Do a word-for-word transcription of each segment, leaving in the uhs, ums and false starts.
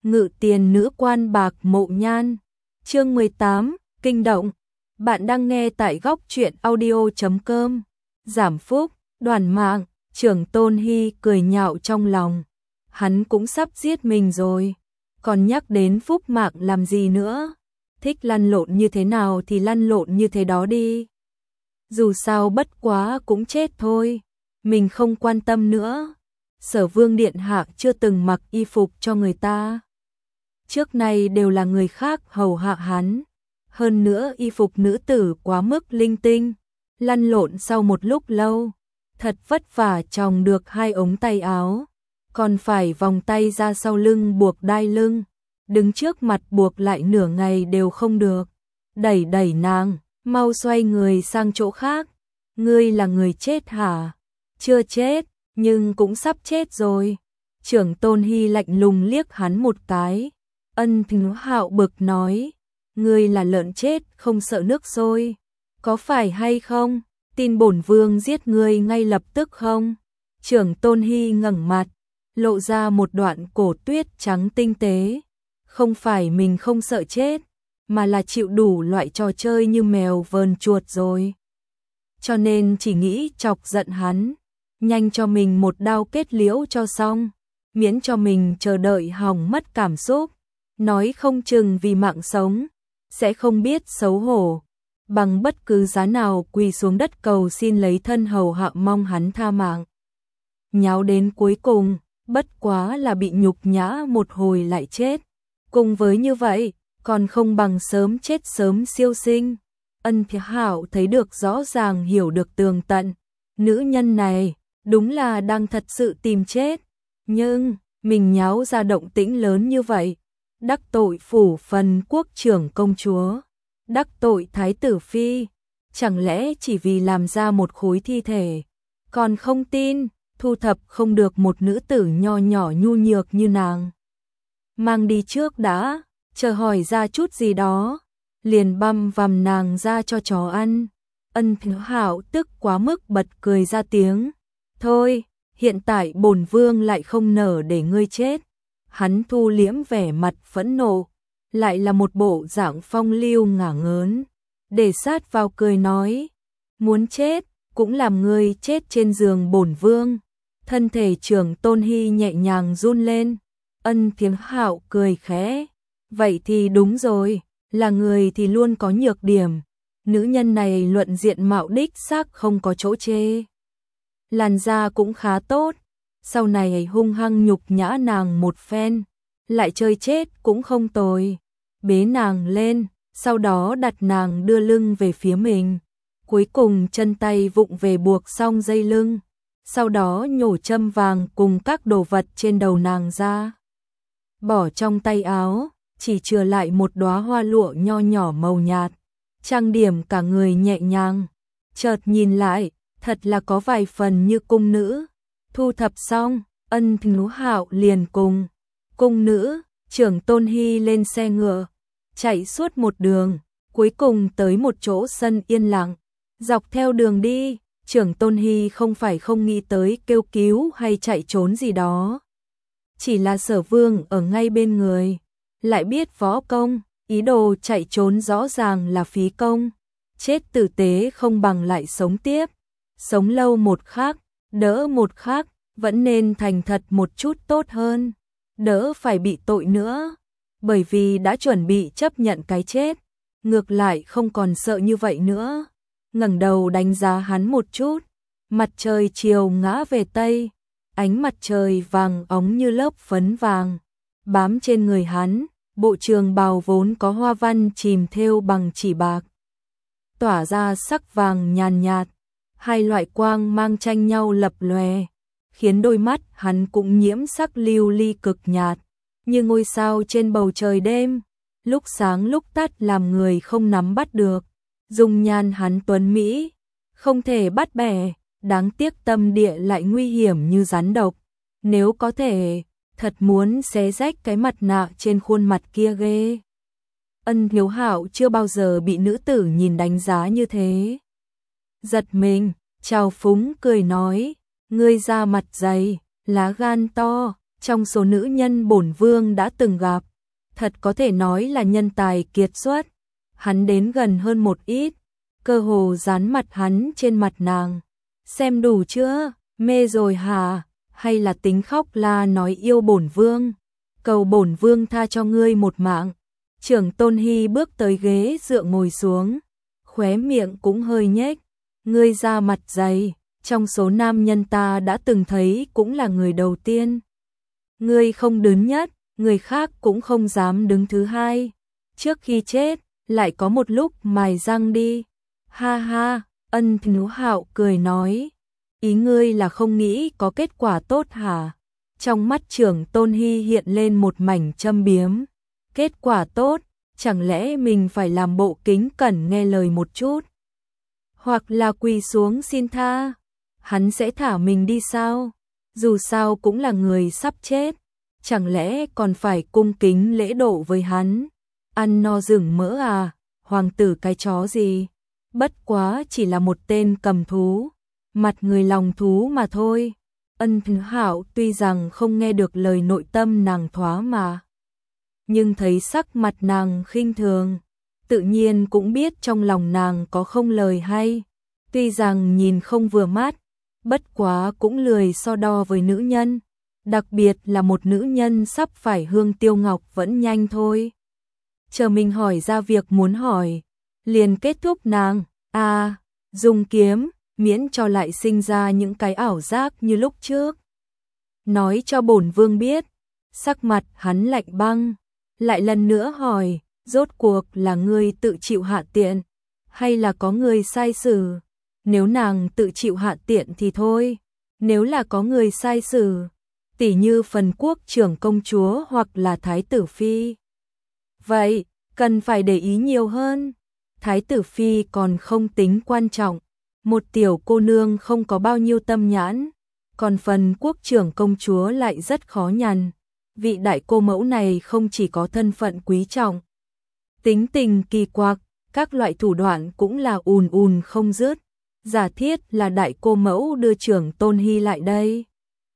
Ngự tiền nữ quan bạc mộ nhan. Chương mười tám, kinh động. Bạn đang nghe tại góc truyện audio chấm com. Giảm phúc, đoàn mạng, Trưởng Tôn Hy cười nhạo trong lòng. Hắn cũng sắp giết mình rồi, còn nhắc đến phúc mạng làm gì nữa? Thích lăn lộn như thế nào thì lăn lộn như thế đó đi. Dù sao bất quá cũng chết thôi, mình không quan tâm nữa. Sở Vương điện hạ chưa từng mặc y phục cho người ta. Trước nay đều là người khác hầu hạ hắn. Hơn nữa y phục nữ tử quá mức linh tinh, lăn lộn sau một lúc lâu, thật vất vả tròng được hai ống tay áo, còn phải vòng tay ra sau lưng buộc đai lưng, đứng trước mặt buộc lại nửa ngày đều không được. Đẩy đẩy nàng, mau xoay người sang chỗ khác. Ngươi là người chết hả? Chưa chết, nhưng cũng sắp chết rồi. Trưởng Tôn Hy lạnh lùng liếc hắn một cái. Ân Thính Hạo bực nói, ngươi là lợn chết không sợ nước sôi, có phải hay không? Tin bổn vương giết ngươi ngay lập tức không? Trưởng Tôn Hy ngẩng mặt, lộ ra một đoạn cổ tuyết trắng tinh tế. Không phải mình không sợ chết, mà là chịu đủ loại trò chơi như mèo vờn chuột rồi. Cho nên chỉ nghĩ chọc giận hắn, nhanh cho mình một đao kết liễu cho xong, miễn cho mình chờ đợi hỏng mất cảm xúc. Nói không chừng vì mạng sống, sẽ không biết xấu hổ, bằng bất cứ giá nào quỳ xuống đất cầu xin lấy thân hầu hạ mong hắn tha mạng. Nháo đến cuối cùng, bất quá là bị nhục nhã một hồi lại chết. Cùng với như vậy, còn không bằng sớm chết sớm siêu sinh. Ân Thính Hạo thấy được rõ ràng hiểu được tường tận. Nữ nhân này, đúng là đang thật sự tìm chết. Nhưng, mình nháo ra động tĩnh lớn như vậy. Đắc tội phủ phần quốc trưởng công chúa, đắc tội thái tử phi, chẳng lẽ chỉ vì làm ra một khối thi thể, còn không tin, thu thập không được một nữ tử nho nhỏ nhu nhược như nàng. Mang đi trước đã, chờ hỏi ra chút gì đó, liền băm vằm nàng ra cho chó ăn. Ân Thính Hạo tức quá mức bật cười ra tiếng, thôi, hiện tại bổn vương lại không nỡ để ngươi chết. Hắn thu liễm vẻ mặt phẫn nộ, lại là một bộ dạng phong lưu ngả ngớn, để sát vào cười nói, muốn chết, cũng làm ngươi chết trên giường bổn vương. Thân thể Trưởng Tôn Hy nhẹ nhàng run lên. Ân Thính Hạo cười khẽ, vậy thì đúng rồi, là người thì luôn có nhược điểm. Nữ nhân này luận diện mạo đích xác không có chỗ chê, làn da cũng khá tốt. Sau này hung hăng nhục nhã nàng một phen, lại chơi chết cũng không tồi. Bế nàng lên, sau đó đặt nàng đưa lưng về phía mình. Cuối cùng chân tay vụng về buộc xong dây lưng, sau đó nhổ châm vàng cùng các đồ vật trên đầu nàng ra. Bỏ trong tay áo, chỉ chừa lại một đóa hoa lụa nho nhỏ màu nhạt, trang điểm cả người nhẹ nhàng. Chợt nhìn lại, thật là có vài phần như cung nữ. Thu thập xong, Ân Thính Hạo liền cùng cung nữ, Trưởng Tôn Hy lên xe ngựa, chạy suốt một đường, cuối cùng tới một chỗ sân yên lặng. Dọc theo đường đi, Trưởng Tôn Hy không phải không nghĩ tới kêu cứu hay chạy trốn gì đó. Chỉ là Sở Vương ở ngay bên người, lại biết võ công, ý đồ chạy trốn rõ ràng là phí công. Chết tử tế không bằng lại sống tiếp, sống lâu một khắc, đỡ một khắc, vẫn nên thành thật một chút tốt hơn, đỡ phải bị tội nữa, bởi vì đã chuẩn bị chấp nhận cái chết, ngược lại không còn sợ như vậy nữa. Ngẩng đầu đánh giá hắn một chút, mặt trời chiều ngã về tây, ánh mặt trời vàng óng như lớp phấn vàng, bám trên người hắn, bộ trường bào vốn có hoa văn chìm thêu bằng chỉ bạc, tỏa ra sắc vàng nhàn nhạt, hai loại quang mang tranh nhau lập lòe, khiến đôi mắt hắn cũng nhiễm sắc lưu ly cực nhạt, như ngôi sao trên bầu trời đêm, lúc sáng lúc tắt làm người không nắm bắt được. Dung nhan hắn tuấn mỹ, không thể bắt bẻ, đáng tiếc tâm địa lại nguy hiểm như rắn độc. Nếu có thể, thật muốn xé rách cái mặt nạ trên khuôn mặt kia ghê. Ân Thính Hạo chưa bao giờ bị nữ tử nhìn đánh giá như thế. Giật mình, trào phúng cười nói, ngươi da mặt dày, lá gan to, Trong số nữ nhân bổn vương đã từng gặp, thật có thể nói là nhân tài kiệt xuất. Hắn đến gần hơn một ít, cơ hồ dán mặt hắn trên mặt nàng. Xem đủ chưa, mê rồi hả, hay là tính khóc la nói yêu bổn vương, cầu bổn vương tha cho ngươi một mạng. Trưởng Tôn Hy bước tới ghế dựa ngồi xuống, khóe miệng cũng hơi nhếch. Ngươi ra mặt dày, trong số nam nhân ta đã từng thấy cũng là người đầu tiên. Ngươi không đứng nhất, người khác cũng không dám đứng thứ hai. Trước khi chết, lại có một lúc mài răng đi. Ha ha, Ân Thiếu Hạo cười nói. Ý ngươi là không nghĩ có kết quả tốt hả? Trong mắt Trưởng Tôn Hy hiện lên một mảnh châm biếm. Kết quả tốt, chẳng lẽ mình phải làm bộ kính cẩn nghe lời một chút? Hoặc là quỳ xuống xin tha? Hắn sẽ thả mình đi sao? Dù sao cũng là người sắp chết, chẳng lẽ còn phải cung kính lễ độ với hắn? Ăn no rừng mỡ à, hoàng tử cái chó gì? Bất quá chỉ là một tên cầm thú, mặt người lòng thú mà thôi. Ân Thiếu Hạo tuy rằng không nghe được lời nội tâm nàng thoá mà, nhưng thấy sắc mặt nàng khinh thường, tự nhiên cũng biết trong lòng nàng có không lời hay. Tuy rằng nhìn không vừa mắt, bất quá cũng lười so đo với nữ nhân, đặc biệt là một nữ nhân sắp phải hương tiêu ngọc vẫn nhanh thôi. Chờ mình hỏi ra việc muốn hỏi, liền kết thúc nàng, à, dùng kiếm, miễn cho lại sinh ra những cái ảo giác như lúc trước. Nói cho bổn vương biết, sắc mặt hắn lạnh băng, lại lần nữa hỏi, rốt cuộc là ngươi tự chịu hạ tiện, hay là có người sai xử? Nếu nàng tự chịu hạ tiện thì thôi, nếu là có người sai xử, tỉ như phần quốc trưởng công chúa hoặc là thái tử phi, vậy, cần phải để ý nhiều hơn. Thái tử phi còn không tính quan trọng, một tiểu cô nương không có bao nhiêu tâm nhãn, còn phần quốc trưởng công chúa lại rất khó nhằn. Vị đại cô mẫu này không chỉ có thân phận quý trọng, tính tình kỳ quặc, các loại thủ đoạn cũng là ùn ùn không dứt. Giả thiết là đại cô mẫu đưa Trưởng Tôn Hy lại đây,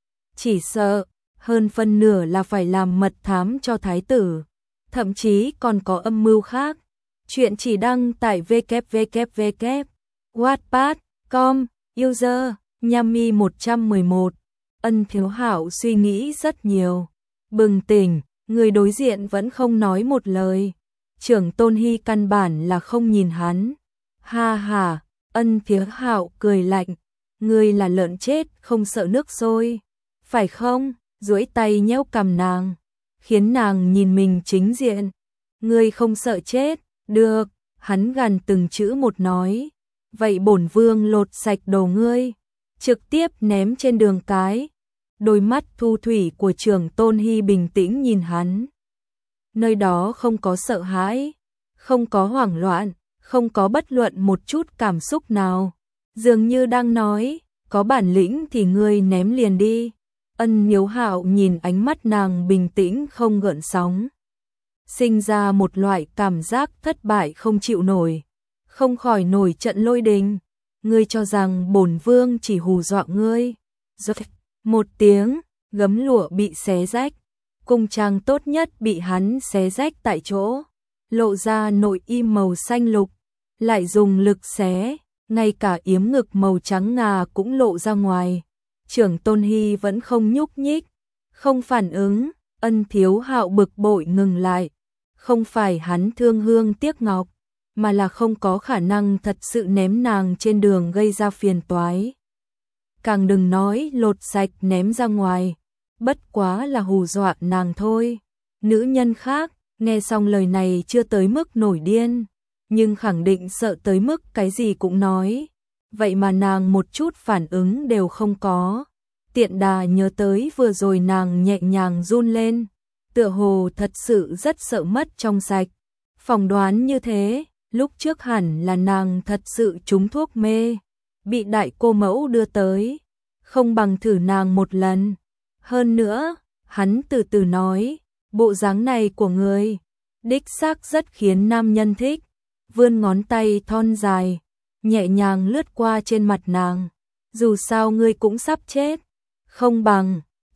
chỉ sợ hơn phân nửa là phải làm mật thám cho thái tử, thậm chí còn có âm mưu khác. Chuyện chỉ đăng tại w w w chấm wattpad chấm com, user Nhami một trăm mười một. Ân Thiếu Hạo suy nghĩ rất nhiều, bừng tỉnh, người đối diện vẫn không nói một lời. Trưởng Tôn Hy căn bản là không nhìn hắn. Ha ha, Ân Thiếu Hạo cười lạnh, ngươi là lợn chết không sợ nước sôi, phải không? Duỗi tay nhéo cằm nàng, khiến nàng nhìn mình chính diện. Ngươi không sợ chết, được, hắn gằn từng chữ một nói. Vậy bổn vương lột sạch đầu ngươi, trực tiếp ném trên đường cái. Đôi mắt thu thủy của Trưởng Tôn Hy bình tĩnh nhìn hắn. Nơi đó không có sợ hãi, không có hoảng loạn, không có bất luận một chút cảm xúc nào. Dường như đang nói, có bản lĩnh thì ngươi ném liền đi. Ân Thiếu Hạo nhìn ánh mắt nàng bình tĩnh không gợn sóng, sinh ra một loại cảm giác thất bại không chịu nổi, không khỏi nổi trận lôi đình. Ngươi cho rằng bổn vương chỉ hù dọa ngươi? Rốt một tiếng, gấm lụa bị xé rách, cung trang tốt nhất bị hắn xé rách tại chỗ, lộ ra nội y màu xanh lục, lại dùng lực xé, ngay cả yếm ngực màu trắng ngà cũng lộ ra ngoài. Trưởng Tôn Hy vẫn không nhúc nhích, không phản ứng. Ân Thiếu Hạo bực bội ngừng lại, không phải hắn thương hương tiếc ngọc, mà là không có khả năng thật sự ném nàng trên đường gây ra phiền toái. Càng đừng nói lột sạch ném ra ngoài, bất quá là hù dọa nàng thôi. Nữ nhân khác, nghe xong lời này chưa tới mức nổi điên, nhưng khẳng định sợ tới mức cái gì cũng nói. Vậy mà nàng một chút phản ứng đều không có. Tiện đà nhớ tới vừa rồi nàng nhẹ nhàng run lên, tựa hồ thật sự rất sợ mất trong sạch. Phỏng đoán như thế, lúc trước hẳn là nàng thật sự trúng thuốc mê, bị đại cô mẫu đưa tới, không bằng thử nàng một lần. Hơn nữa, hắn từ từ nói, bộ dáng này của ngươi, đích xác rất khiến nam nhân thích. Vươn ngón tay thon dài, nhẹ nhàng lướt qua trên mặt nàng. Dù sao ngươi cũng sắp chết, không bằng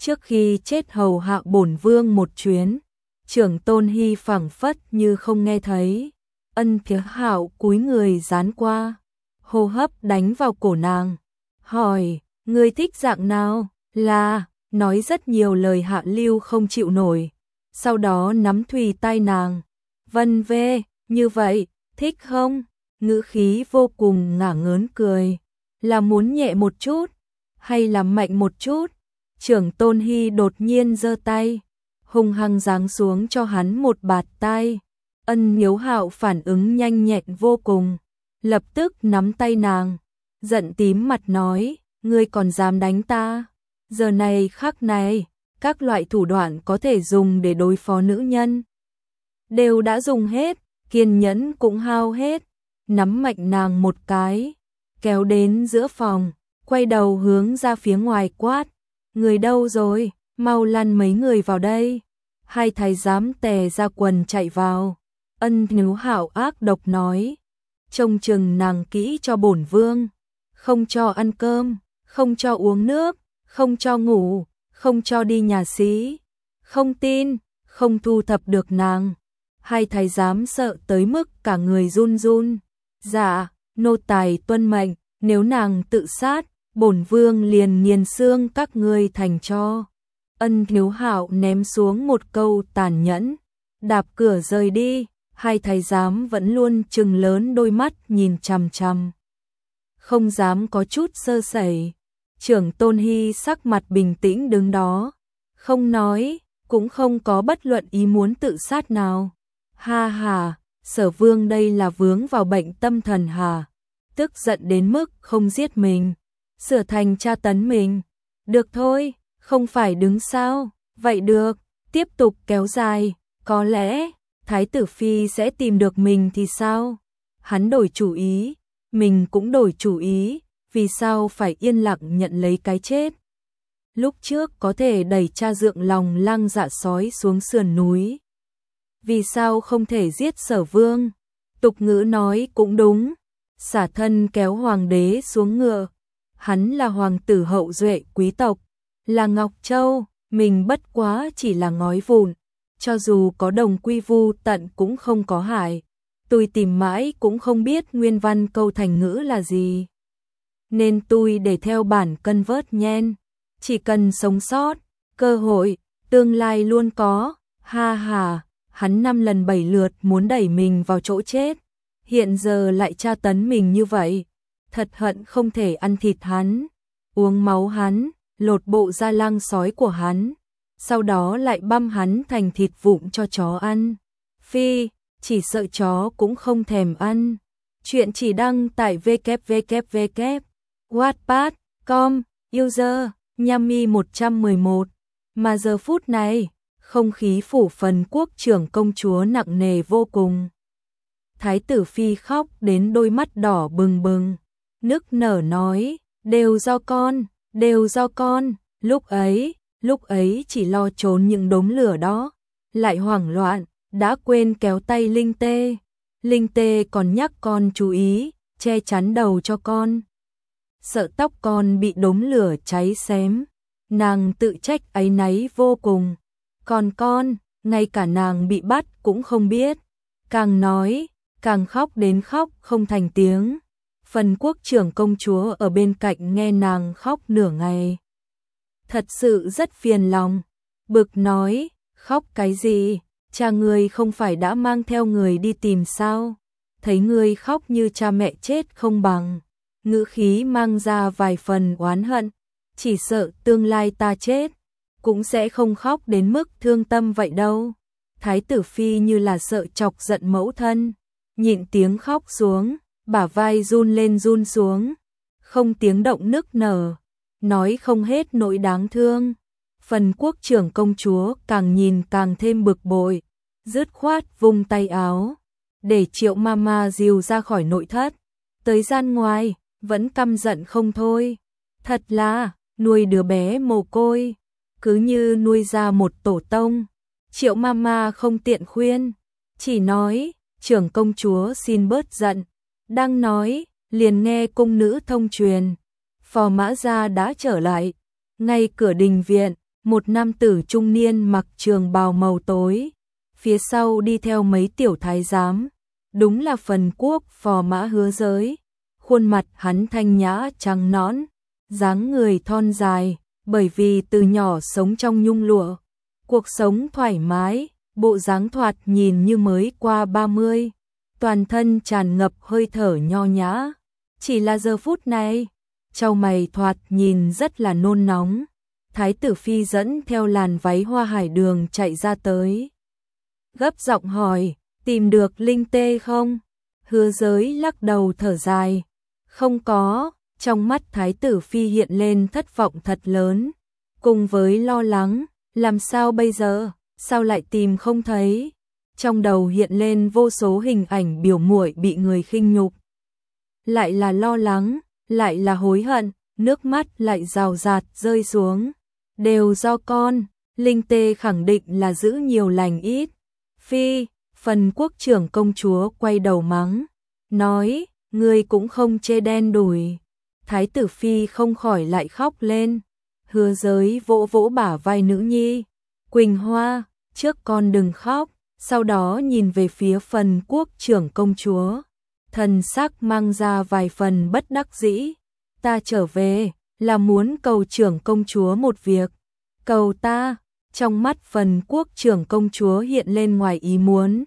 trước khi chết hầu hạ bổn vương một chuyến. Trưởng Tôn Hy phảng phất như không nghe thấy. Ân Thiếu Hạo cúi người dán qua, hô hấp đánh vào cổ nàng, hỏi, ngươi thích dạng nào? Là, nói rất nhiều lời hạ lưu không chịu nổi, sau đó nắm thùy tai nàng, vân vê, như vậy, thích không? Ngữ khí vô cùng ngả ngớn cười, là muốn nhẹ một chút, hay là mạnh một chút? Trưởng Tôn Hy đột nhiên giơ tay, hung hăng giáng xuống cho hắn một bạt tai. Ân Hiếu Hạo phản ứng nhanh nhẹn vô cùng, lập tức nắm tay nàng, giận tím mặt nói, ngươi còn dám đánh ta? Giờ này khắc này, các loại thủ đoạn có thể dùng để đối phó nữ nhân đều đã dùng hết, kiên nhẫn cũng hao hết, nắm mạnh nàng một cái, kéo đến giữa phòng, quay đầu hướng ra phía ngoài quát, người đâu rồi, mau lăn mấy người vào đây. Hai thái giám tè ra quần chạy vào. Ân Hiếu Hạo ác độc nói, trông chừng nàng kỹ cho bổn vương, không cho ăn cơm, không cho uống nước, không cho ngủ, không cho đi nhà xí, không tin, không thu thập được nàng. Hai thái giám sợ tới mức cả người run run. Dạ, nô tài tuân mệnh, nếu nàng tự sát, bổn vương liền nghiền xương các ngươi thành tro. Ân Hiếu Hạo ném xuống một câu tàn nhẫn, đạp cửa rời đi. Hai thái giám vẫn luôn trừng lớn đôi mắt nhìn chằm chằm, không dám có chút sơ sẩy. Trưởng Tôn Hy sắc mặt bình tĩnh đứng đó, không nói, cũng không có bất luận ý muốn tự sát nào. Ha ha, Sở Vương đây là vướng vào bệnh tâm thần hả? Tức giận đến mức không giết mình, sửa thành tra tấn mình. Được thôi, không phải đứng sao? Vậy được, tiếp tục kéo dài, có lẽ Thái tử Phi sẽ tìm được mình thì sao? Hắn đổi chủ ý, mình cũng đổi chủ ý, vì sao phải yên lặng nhận lấy cái chết? Lúc trước có thể đẩy cha dượng lòng lăng dạ sói xuống sườn núi, vì sao không thể giết Sở Vương? Tục ngữ nói cũng đúng, xả thân kéo hoàng đế xuống ngựa. Hắn là hoàng tử hậu duệ quý tộc, là Ngọc Châu, mình bất quá chỉ là ngói vụn. Cho dù có đồng quy vu tận cũng không có hại. Tôi tìm mãi cũng không biết nguyên văn câu thành ngữ là gì, nên tôi để theo bản cân vớt nhen. Chỉ cần sống sót, cơ hội, tương lai luôn có. Ha ha, hắn năm lần bảy lượt muốn đẩy mình vào chỗ chết, hiện giờ lại tra tấn mình như vậy. Thật hận không thể ăn thịt hắn, uống máu hắn, lột bộ da lăng sói của hắn, sau đó lại băm hắn thành thịt vụn cho chó ăn. Phi, chỉ sợ chó cũng không thèm ăn. Chuyện chỉ đăng tại w w w chấm wattpad chấm com, user Yami một trăm mười một. Mà giờ phút này, không khí phủ phần quốc trưởng công chúa nặng nề vô cùng. Thái tử Phi khóc đến đôi mắt đỏ bừng bừng, nức nở nói, đều do con, đều do con. Lúc ấy, lúc ấy chỉ lo trốn những đống lửa đó, lại hoảng loạn, đã quên kéo tay Linh Tê. Linh Tê còn nhắc con chú ý, che chắn đầu cho con, sợ tóc con bị đống lửa cháy xém. Nàng tự trách áy náy vô cùng, còn con, ngay cả nàng bị bắt cũng không biết. Càng nói, càng khóc đến khóc không thành tiếng. Phần quốc trưởng công chúa ở bên cạnh nghe nàng khóc nửa ngày, thật sự rất phiền lòng, bực nói, khóc cái gì, cha ngươi không phải đã mang theo người đi tìm sao, thấy ngươi khóc như cha mẹ chết không bằng. Ngữ khí mang ra vài phần oán hận, chỉ sợ tương lai ta chết, cũng sẽ không khóc đến mức thương tâm vậy đâu. Thái tử Phi như là sợ chọc giận mẫu thân, nhịn tiếng khóc xuống, bả vai run lên run xuống, không tiếng động nức nở, nói không hết nỗi đáng thương. Phần quốc trưởng công chúa càng nhìn càng thêm bực bội, dứt khoát vung tay áo, để Triệu Mama dìu ra khỏi nội thất, tới gian ngoài, vẫn căm giận không thôi. Thật là, nuôi đứa bé mồ côi, cứ như nuôi ra một tổ tông. Triệu Mama không tiện khuyên, chỉ nói, trưởng công chúa xin bớt giận. Đang nói, liền nghe cung nữ thông truyền, Phò Mã Gia đã trở lại, ngay cửa đình viện, một nam tử trung niên mặc trường bào màu tối, phía sau đi theo mấy tiểu thái giám, đúng là Phần Quốc phò mã Hứa Giới. Khuôn mặt hắn thanh nhã trắng nõn, dáng người thon dài, bởi vì từ nhỏ sống trong nhung lụa, cuộc sống thoải mái, bộ dáng thoạt nhìn như mới qua ba mươi, toàn thân tràn ngập hơi thở nho nhã. Chỉ là giờ phút này, chau mày thoạt nhìn rất là nôn nóng. Thái tử phi dẫn theo làn váy hoa hải đường chạy ra tới, gấp giọng hỏi, tìm được linh tê không? Hứa Giới lắc đầu thở dài, không có. Trong mắt thái tử phi hiện lên thất vọng thật lớn, cùng với lo lắng, làm sao bây giờ, sao lại tìm không thấy? Trong đầu hiện lên vô số hình ảnh biểu muội bị người khinh nhục, lại là lo lắng, lại là hối hận, nước mắt lại rào rạt rơi xuống. Đều do con, linh tê khẳng định là giữ nhiều lành ít. Phi, Phần Quốc trưởng công chúa quay đầu mắng, nói, ngươi cũng không chê đen đủi. Thái tử phi không khỏi lại khóc lên. Hứa Giới vỗ vỗ bả vai nữ nhi, Quỳnh Hoa, trước con đừng khóc. Sau đó nhìn về phía Phần Quốc trưởng công chúa, thần sắc mang ra vài phần bất đắc dĩ. Ta trở về là muốn cầu trưởng công chúa một việc. Cầu ta? Trong mắt Phần Quốc trưởng công chúa hiện lên ngoài ý muốn.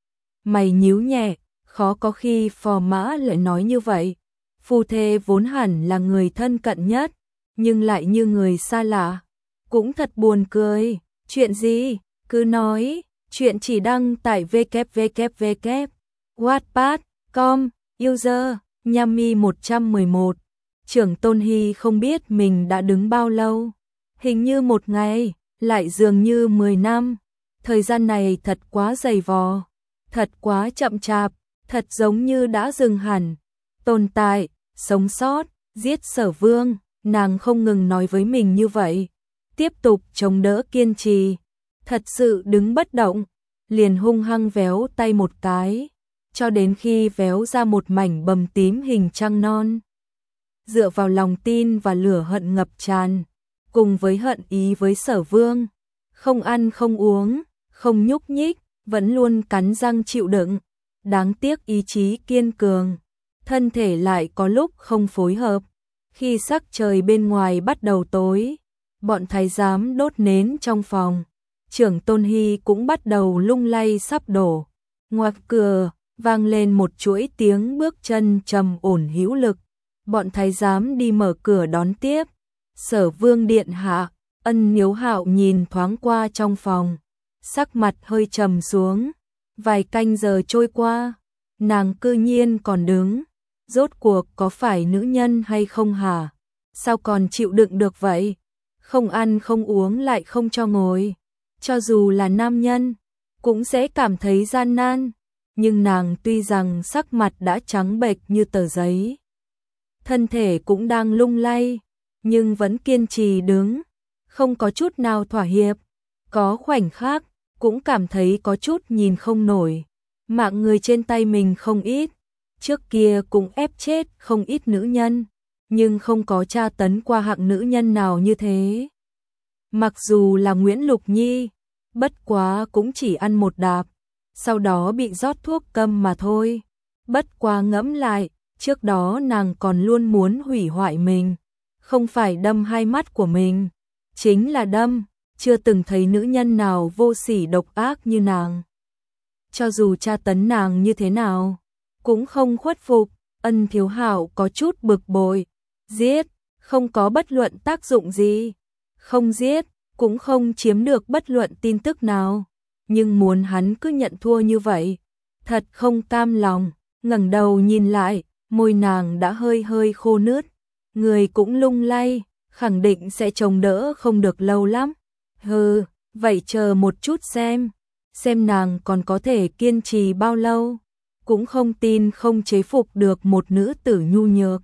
Mày nhíu nhẹ, khó có khi phò mã lại nói như vậy. Phu thê vốn hẳn là người thân cận nhất, nhưng lại như người xa lạ. Cũng thật buồn cười. Chuyện gì? Cứ nói. Chuyện chỉ đăng tại w w w chấm wattpad chấm com, user Nhami một trăm mười một. Trưởng Tôn Hy không biết mình đã đứng bao lâu. Hình như một ngày, lại dường như mười năm. Thời gian này thật quá dày vò, thật quá chậm chạp, thật giống như đã dừng hẳn. Tồn tại, sống sót, giết Sở Vương, nàng không ngừng nói với mình như vậy. Tiếp tục chống đỡ kiên trì. Thật sự đứng bất động, liền hung hăng véo tay một cái, cho đến khi véo ra một mảnh bầm tím hình trăng non. Dựa vào lòng tin và lửa hận ngập tràn, cùng với hận ý với Sở Vương, không ăn không uống, không nhúc nhích, vẫn luôn cắn răng chịu đựng. Đáng tiếc ý chí kiên cường, thân thể lại có lúc không phối hợp. Khi sắc trời bên ngoài bắt đầu tối, bọn thái giám đốt nến trong phòng, Trưởng Tôn Hy cũng bắt đầu lung lay sắp đổ. Ngoài cửa vang lên một chuỗi tiếng bước chân trầm ổn hữu lực. Bọn thái giám đi mở cửa đón tiếp. Sở Vương điện hạ. Ân Niếu Hạo nhìn thoáng qua trong phòng, sắc mặt hơi trầm xuống. Vài canh giờ trôi qua, nàng cư nhiên còn đứng. Rốt cuộc có phải nữ nhân hay không hả? Sao còn chịu đựng được vậy? Không ăn không uống lại không cho ngồi. Cho dù là nam nhân, cũng sẽ cảm thấy gian nan. Nhưng nàng tuy rằng sắc mặt đã trắng bệch như tờ giấy, thân thể cũng đang lung lay, nhưng vẫn kiên trì đứng, không có chút nào thỏa hiệp. Có khoảnh khắc, cũng cảm thấy có chút nhìn không nổi. Mạng người trên tay mình không ít, trước kia cũng ép chết không ít nữ nhân, nhưng không có tra tấn qua hạng nữ nhân nào như thế. Mặc dù là Nguyễn Lục Nhi, bất quá cũng chỉ ăn một đạp, sau đó bị rót thuốc câm mà thôi. Bất quá ngẫm lại, trước đó nàng còn luôn muốn hủy hoại mình, không phải đâm hai mắt của mình, chính là đâm. Chưa từng thấy nữ nhân nào vô sỉ độc ác như nàng. Cho dù tra tấn nàng như thế nào, cũng không khuất phục. Ân Thiếu Hạo có chút bực bội. Giết, không có bất luận tác dụng gì. Không giết, cũng không chiếm được bất luận tin tức nào. Nhưng muốn hắn cứ nhận thua như vậy, thật không cam lòng. Ngẩng đầu nhìn lại, môi nàng đã hơi hơi khô nứt, người cũng lung lay, khẳng định sẽ chống đỡ không được lâu lắm. Hừ, vậy chờ một chút xem, xem nàng còn có thể kiên trì bao lâu, cũng không tin không chế phục được một nữ tử nhu nhược.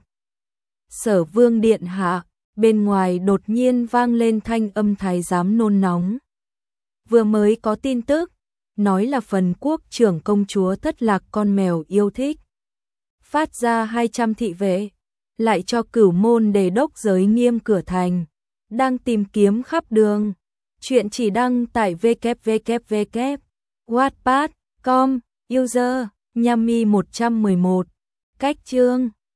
Sở Vương điện hạ, bên ngoài đột nhiên vang lên thanh âm thái giám nôn nóng. Vừa mới có tin tức, nói là Phần Quốc trưởng công chúa thất lạc con mèo yêu thích. Phát ra hai trăm thị vệ, lại cho Cửu Môn Đề đốc giới nghiêm cửa thành, đang tìm kiếm khắp đường. Chuyện chỉ đăng tại w w w chấm wattpad chấm com. User Nhami một trăm mười một. Cách chương